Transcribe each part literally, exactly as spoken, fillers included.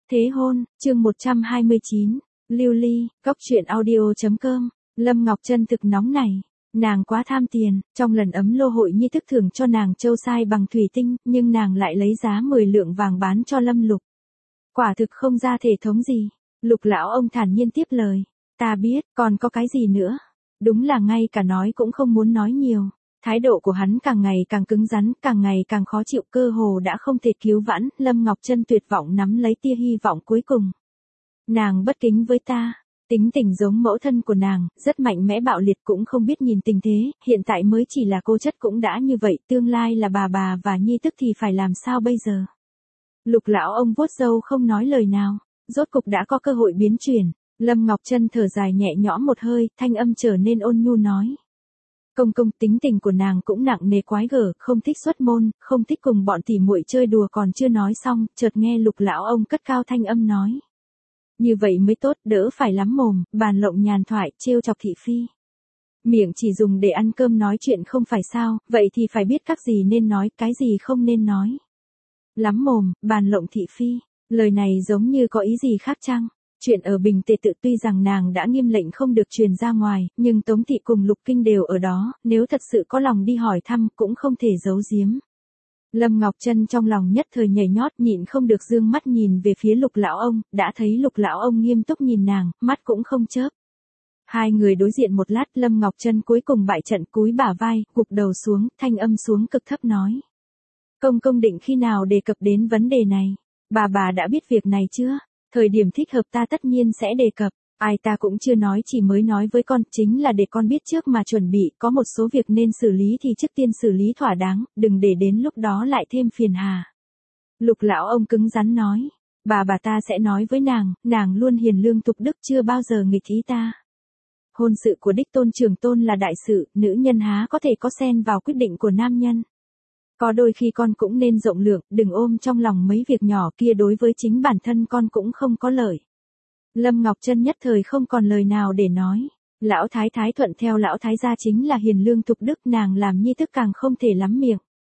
Thế hôn, chương một trăm hai mươi chín, Lưu Ly, góc truyện audio chấm com, Lâm Ngọc Trân thực nóng này. Nàng quá tham tiền, trong lần ấm lô hội nhi thức thưởng cho nàng châu sai bằng thủy tinh, nhưng nàng lại lấy giá mười lượng vàng bán cho Lâm Lục. Quả thực không ra thể thống gì. Lục lão ông thản nhiên tiếp lời. Ta biết, còn có cái gì nữa? Đúng là ngay cả nói cũng không muốn nói nhiều. Thái độ của hắn càng ngày càng cứng rắn, càng ngày càng khó chịu, cơ hồ đã không thể cứu vãn. Lâm Ngọc Trân tuyệt vọng nắm lấy tia hy vọng cuối cùng. Nàng bất kính với ta. Tính tình giống mẫu thân của nàng, rất mạnh mẽ bạo liệt, cũng không biết nhìn tình thế, hiện tại mới chỉ là cô chất cũng đã như vậy, tương lai là bà bà và nhi tức thì phải làm sao bây giờ? Lục lão ông vuốt râu không nói lời nào, rốt cục đã có cơ hội biến chuyển. Lâm Ngọc Trân thở dài nhẹ nhõm một hơi, thanh âm trở nên ôn nhu nói. Công công, tính tình của nàng cũng nặng nề quái gở, không thích xuất môn, không thích cùng bọn tỉ muội chơi đùa. Còn chưa nói xong, chợt nghe Lục lão ông cất cao thanh âm nói. Như vậy mới tốt, đỡ phải lắm mồm, bàn lộng nhàn thoại, trêu chọc thị phi. Miệng chỉ dùng để ăn cơm nói chuyện không phải sao, vậy thì phải biết các gì nên nói, cái gì không nên nói. Lắm mồm, bàn lộng thị phi, lời này giống như có ý gì khác chăng? Chuyện ở Bình Tề Tự tuy rằng nàng đã nghiêm lệnh không được truyền ra ngoài, nhưng Tống Thị cùng Lục Kinh đều ở đó, nếu thật sự có lòng đi hỏi thăm cũng không thể giấu giếm. Lâm Ngọc Trân trong lòng nhất thời nhảy nhót, nhịn không được dương mắt nhìn về phía Lục lão ông, đã thấy Lục lão ông nghiêm túc nhìn nàng, mắt cũng không chớp. Hai người đối diện một lát, Lâm Ngọc Trân cuối cùng bại trận, cúi bả vai, gục đầu xuống, thanh âm xuống cực thấp nói. Công công định khi nào đề cập đến vấn đề này? Bà bà đã biết việc này chưa? Thời điểm thích hợp ta tất nhiên sẽ đề cập. Ai ta cũng chưa nói, chỉ mới nói với con, chính là để con biết trước mà chuẩn bị, có một số việc nên xử lý thì trước tiên xử lý thỏa đáng, đừng để đến lúc đó lại thêm phiền hà. Lục lão ông cứng rắn nói, bà bà ta sẽ nói với nàng, nàng luôn hiền lương tục đức, chưa bao giờ nghịch ý ta. Hôn sự của đích tôn trưởng tôn là đại sự, nữ nhân há có thể có xen vào quyết định của nam nhân. Có đôi khi con cũng nên rộng lượng, đừng ôm trong lòng mấy việc nhỏ kia, đối với chính bản thân con cũng không có lợi. Lâm Ngọc Trân nhất thời không còn lời nào để nói. Lão thái thái thuận theo lão thái gia chính là hiền lương tục đức, nàng làm nhi tức càng không thể lắm miệng.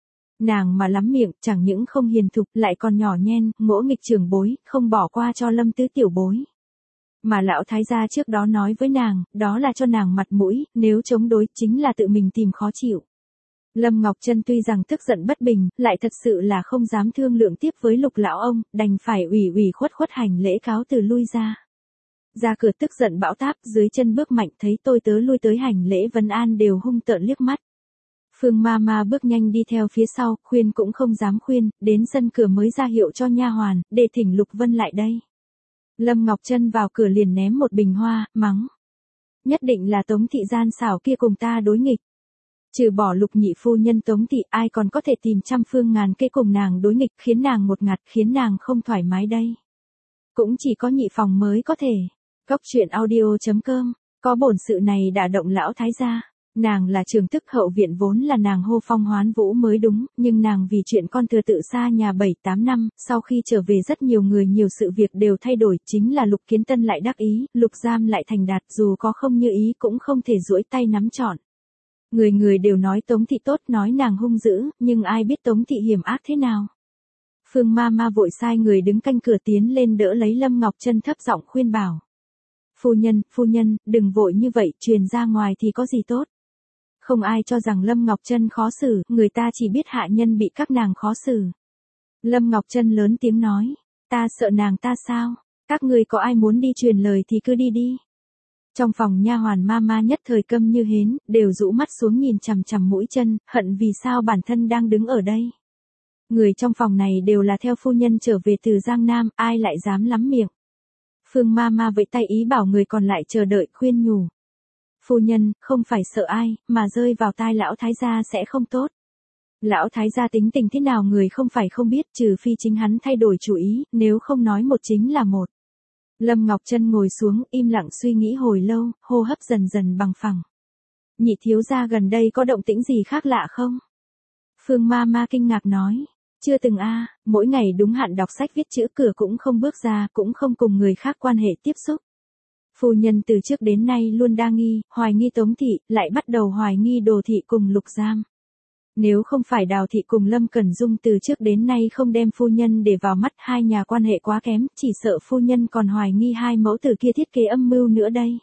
Nàng mà lắm miệng, chẳng những không hiền thục, lại còn nhỏ nhen, ngỗ nghịch trưởng bối, không bỏ qua cho Lâm tứ tiểu bối. Mà lão thái gia trước đó nói với nàng, đó là cho nàng mặt mũi, nếu chống đối chính là tự mình tìm khó chịu. Lâm Ngọc Trân tuy rằng tức giận bất bình, lại thật sự là không dám thương lượng tiếp với Lục lão ông, đành phải ủy ủy khuất khuất hành lễ cáo từ lui ra. Ra cửa tức giận bão táp, dưới chân bước mạnh, thấy tôi tớ lui tới hành lễ vấn an đều hung tợn liếc mắt. Phương ma ma bước nhanh đi theo phía sau, khuyên cũng không dám khuyên, đến sân cửa mới ra hiệu cho nha hoàn, để thỉnh Lục Vân lại đây. Lâm Ngọc Trân vào cửa liền ném một bình hoa, mắng. Nhất định là Tống thị gian xảo kia cùng ta đối nghịch. Trừ bỏ Lục nhị phu nhân Tống thị, ai còn có thể tìm trăm phương ngàn kế cùng nàng đối nghịch, khiến nàng một ngạt, khiến nàng không thoải mái đây. Cũng chỉ có nhị phòng mới có thể. Góc truyện audio chấm com, có bổn sự này đã động lão thái gia. Nàng là trưởng tức hậu viện, vốn là nàng hô phong hoán vũ mới đúng, nhưng nàng vì chuyện con thừa tự xa nhà bảy tám năm, sau khi trở về rất nhiều người nhiều sự việc đều thay đổi, chính là Lục Kiến Tân lại đắc ý, Lục Giam lại thành đạt, dù có không như ý cũng không thể duỗi tay nắm trọn. Người người đều nói Tống thị tốt, nói nàng hung dữ, nhưng ai biết Tống thị hiểm ác thế nào. Phương ma ma vội sai người đứng canh cửa tiến lên đỡ lấy Lâm Ngọc Trân, thấp giọng khuyên bảo. Phu nhân, phu nhân, đừng vội như vậy, truyền ra ngoài thì có gì tốt. Không ai cho rằng Lâm Ngọc Trân khó xử, người ta chỉ biết hạ nhân bị các nàng khó xử. Lâm Ngọc Trân lớn tiếng nói, ta sợ nàng ta sao, các người có ai muốn đi truyền lời thì cứ đi đi. Trong phòng nha hoàn ma ma nhất thời câm như hến, đều rũ mắt xuống nhìn chằm chằm mũi chân, hận vì sao bản thân đang đứng ở đây. Người trong phòng này đều là theo phu nhân trở về từ Giang Nam, ai lại dám lắm miệng. Phương ma ma vẫy tay ý bảo người còn lại chờ đợi, khuyên nhủ. Phu nhân, không phải sợ ai, mà rơi vào tai lão thái gia sẽ không tốt. Lão thái gia tính tình thế nào người không phải không biết, trừ phi chính hắn thay đổi chủ ý, nếu không nói một chính là một. Lâm Ngọc Trân ngồi xuống, im lặng suy nghĩ hồi lâu, hô hấp dần dần bằng phẳng. Nhị thiếu gia gần đây có động tĩnh gì khác lạ không? Phương ma ma kinh ngạc nói. Chưa từng a, mỗi ngày đúng hạn đọc sách viết chữ, cửa cũng không bước ra, cũng không cùng người khác quan hệ tiếp xúc. Phu nhân từ trước đến nay luôn đa nghi, hoài nghi Tống thị, lại bắt đầu hoài nghi Đồ thị cùng Lục Giam. Nếu không phải Đào Thị cùng Lâm Cẩn Dung từ trước đến nay không đem phu nhân để vào mắt, hai nhà quan hệ quá kém, chỉ sợ phu nhân còn hoài nghi hai mẫu tử kia thiết kế âm mưu nữa đây.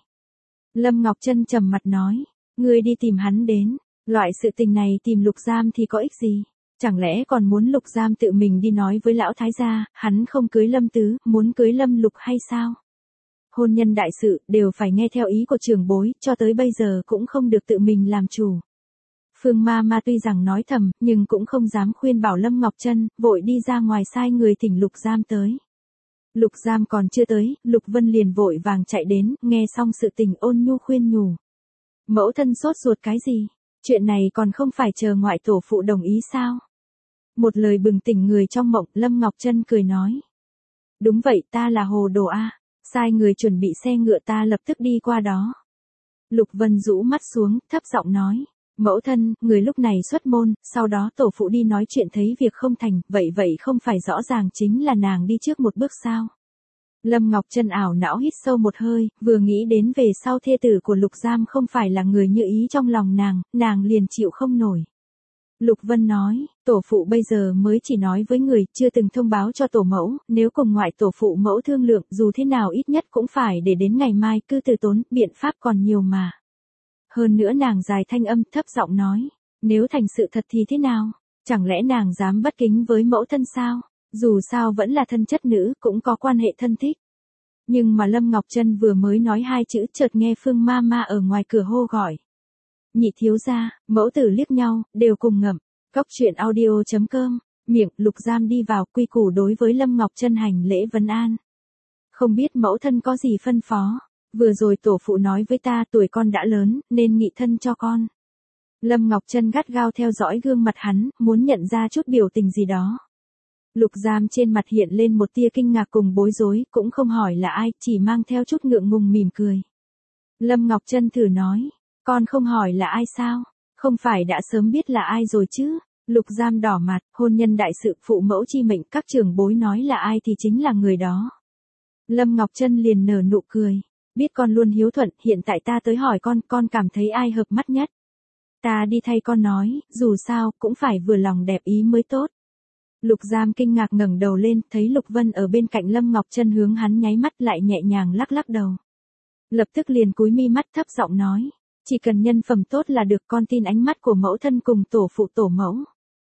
Lâm Ngọc Trân trầm mặt nói, ngươi đi tìm hắn đến, loại sự tình này tìm Lục Giam thì có ích gì? Chẳng lẽ còn muốn Lục Giam tự mình đi nói với lão thái gia, hắn không cưới Lâm Tứ, muốn cưới Lâm Lục hay sao? Hôn nhân đại sự, đều phải nghe theo ý của trưởng bối, cho tới bây giờ cũng không được tự mình làm chủ. Phương Ma Ma tuy rằng nói thầm, nhưng cũng không dám khuyên bảo Lâm Ngọc Trân, vội đi ra ngoài sai người thỉnh Lục Giam tới. Lục Giam còn chưa tới, Lục Vân liền vội vàng chạy đến, nghe xong sự tình ôn nhu khuyên nhủ. Mẫu thân sốt ruột cái gì? Chuyện này còn không phải chờ ngoại tổ phụ đồng ý sao? Một lời bừng tỉnh người trong mộng, Lâm Ngọc Trân cười nói. Đúng vậy, ta là hồ đồ a, sai người chuẩn bị xe ngựa, ta lập tức đi qua đó. Lục Vân rũ mắt xuống, thấp giọng nói. Mẫu thân, người lúc này xuất môn, sau đó tổ phụ đi nói chuyện thấy việc không thành, vậy vậy không phải rõ ràng chính là nàng đi trước một bước sao? Lâm Ngọc Trân ảo não hít sâu một hơi, vừa nghĩ đến về sau thê tử của Lục Giam không phải là người như ý trong lòng nàng, nàng liền chịu không nổi. Lục Vân nói, tổ phụ bây giờ mới chỉ nói với người, chưa từng thông báo cho tổ mẫu, nếu cùng ngoại tổ phụ mẫu thương lượng, dù thế nào ít nhất cũng phải để đến ngày mai, cứ từ tốn, biện pháp còn nhiều mà. Hơn nữa nàng dài thanh âm thấp giọng nói, nếu thành sự thật thì thế nào? Chẳng lẽ nàng dám bất kính với mẫu thân sao? Dù sao vẫn là thân chất nữ, cũng có quan hệ thân thích. Nhưng mà Lâm Ngọc Trân vừa mới nói hai chữ, chợt nghe Phương Ma Ma ở ngoài cửa hô gọi. Nhị thiếu gia, mẫu tử liếc nhau, đều cùng ngậm. Cóc truyện audio chấm com, miệng, Lục Giam đi vào, quy củ đối với Lâm Ngọc Trân hành lễ vấn an. Không biết mẫu thân có gì phân phó? Vừa rồi tổ phụ nói với ta tuổi con đã lớn, nên nghị thân cho con. Lâm Ngọc Trân gắt gao theo dõi gương mặt hắn, muốn nhận ra chút biểu tình gì đó. Lục Giam trên mặt hiện lên một tia kinh ngạc cùng bối rối, cũng không hỏi là ai, chỉ mang theo chút ngượng ngùng mỉm cười. Lâm Ngọc Trân thử nói, con không hỏi là ai sao? Không phải đã sớm biết là ai rồi chứ? Lục Giam đỏ mặt, hôn nhân đại sự phụ mẫu chi mệnh, các trưởng bối nói là ai thì chính là người đó. Lâm Ngọc Trân liền nở nụ cười. Biết con luôn hiếu thuận, hiện tại ta tới hỏi con, con cảm thấy ai hợp mắt nhất? Ta đi thay con nói, dù sao, cũng phải vừa lòng đẹp ý mới tốt. Lục Giam kinh ngạc ngẩng đầu lên, thấy Lục Vân ở bên cạnh Lâm Ngọc Trân hướng hắn nháy mắt lại nhẹ nhàng lắc lắc đầu. Lập tức liền cúi mi mắt thấp giọng nói, chỉ cần nhân phẩm tốt là được, con tin ánh mắt của mẫu thân cùng tổ phụ tổ mẫu.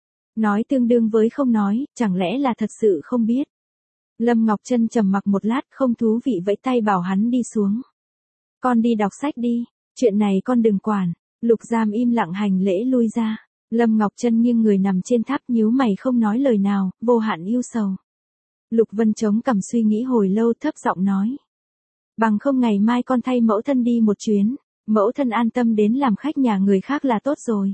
Nói tương đương với không nói, chẳng lẽ là thật sự không biết. Lâm Ngọc Trân trầm mặc một lát, không thú vị vẫy tay bảo hắn đi xuống. Con đi đọc sách đi, chuyện này con đừng quản. Lục Giam im lặng hành lễ lui ra. Lâm Ngọc Trân nghiêng người nằm trên tháp nhíu mày không nói lời nào, vô hạn yêu sầu. Lục Vân chống cằm suy nghĩ hồi lâu thấp giọng nói. Bằng không ngày mai con thay mẫu thân đi một chuyến, mẫu thân an tâm đến làm khách nhà người khác là tốt rồi.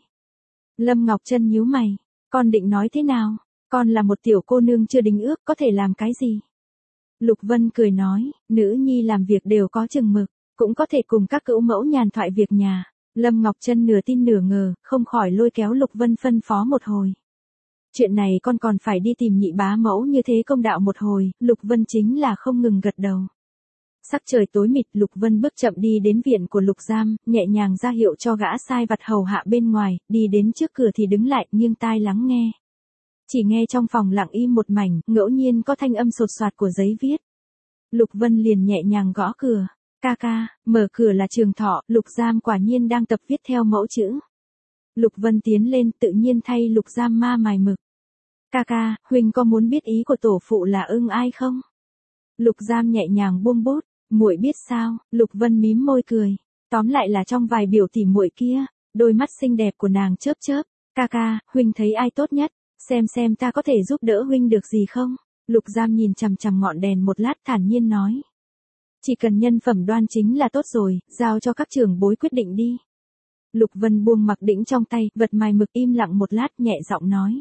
Lâm Ngọc Trân nhíu mày, con định nói thế nào? Con là một tiểu cô nương chưa đính ước, có thể làm cái gì? Lục Vân cười nói, nữ nhi làm việc đều có chừng mực, cũng có thể cùng các cữu mẫu nhàn thoại việc nhà. Lâm Ngọc Trân nửa tin nửa ngờ, không khỏi lôi kéo Lục Vân phân phó một hồi. Chuyện này con còn phải đi tìm nhị bá mẫu như thế công đạo một hồi, Lục Vân chính là không ngừng gật đầu. Sắc trời tối mịt, Lục Vân bước chậm đi đến viện của Lục Giam, nhẹ nhàng ra hiệu cho gã sai vặt hầu hạ bên ngoài, đi đến trước cửa thì đứng lại, nghiêng tai lắng nghe. Chỉ nghe trong phòng lặng im một mảnh, ngẫu nhiên có thanh âm sột soạt của giấy viết. Lục Vân liền nhẹ nhàng gõ cửa. Ca ca, mở cửa là Trường Thọ, Lục Giam quả nhiên đang tập viết theo mẫu chữ. Lục Vân tiến lên, tự nhiên thay Lục Giam ma mài mực. Ca ca, huynh có muốn biết ý của tổ phụ là ưng ai không? Lục Giam nhẹ nhàng buông bút, muội biết sao? Lục Vân mím môi cười. Tóm lại là trong vài biểu tỉ muội kia, đôi mắt xinh đẹp của nàng chớp chớp. Ca ca, huynh thấy ai tốt nhất? Xem xem ta có thể giúp đỡ huynh được gì không? Lục Giam nhìn chằm chằm ngọn đèn một lát thản nhiên nói. Chỉ cần nhân phẩm đoan chính là tốt rồi, giao cho các trưởng bối quyết định đi. Lục Vân buông mặc đĩnh trong tay, vật mài mực im lặng một lát nhẹ giọng nói.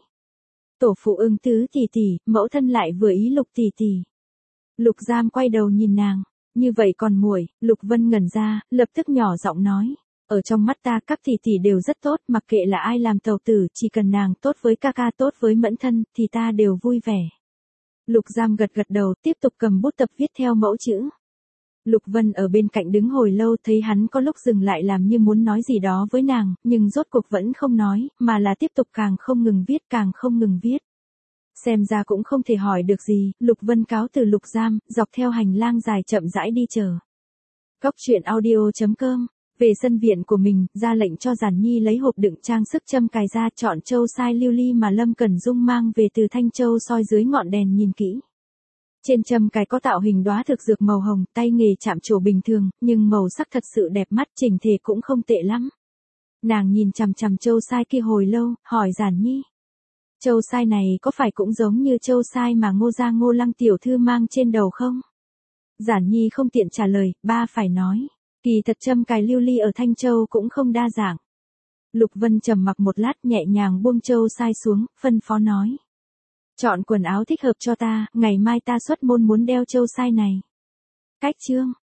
Tổ phụ Ưng Tứ tỷ tỷ, mẫu thân lại vừa ý Lục tỷ tỷ. Lục Giam quay đầu nhìn nàng, như vậy còn muội, Lục Vân ngẩn ra, lập tức nhỏ giọng nói. Ở trong mắt ta các tỷ tỷ đều rất tốt, mặc kệ là ai làm tàu tử, chỉ cần nàng tốt với ca ca tốt với mẫn thân, thì ta đều vui vẻ. Lục Giam gật gật đầu, tiếp tục cầm bút tập viết theo mẫu chữ. Lục Vân ở bên cạnh đứng hồi lâu, thấy hắn có lúc dừng lại làm như muốn nói gì đó với nàng, nhưng rốt cuộc vẫn không nói, mà là tiếp tục càng không ngừng viết càng không ngừng viết. Xem ra cũng không thể hỏi được gì, Lục Vân cáo từ Lục Giam, dọc theo hành lang dài chậm rãi đi chờ. Góc truyện audio chấm com. Về sân viện của mình, ra lệnh cho Giản Nhi lấy hộp đựng trang sức châm cài ra, chọn châu sai lưu ly mà Lâm Cẩn Dung mang về từ Thanh Châu soi dưới ngọn đèn nhìn kỹ. Trên châm cài có tạo hình đóa thực dược màu hồng, tay nghề chạm trổ bình thường, nhưng màu sắc thật sự đẹp mắt, chỉnh thể cũng không tệ lắm. Nàng nhìn chằm chằm châu sai kia hồi lâu, hỏi Giản Nhi. Châu sai này có phải cũng giống như châu sai mà Ngô gia Ngô Lăng tiểu thư mang trên đầu không? Giản Nhi không tiện trả lời, ba phải nói. Kỳ thật châm cài lưu ly ở Thanh Châu cũng không đa dạng. Lục Vân trầm mặc một lát, nhẹ nhàng buông châu sai xuống, phân phó nói. Chọn quần áo thích hợp cho ta, ngày mai ta xuất môn muốn đeo châu sai này. Cách chương.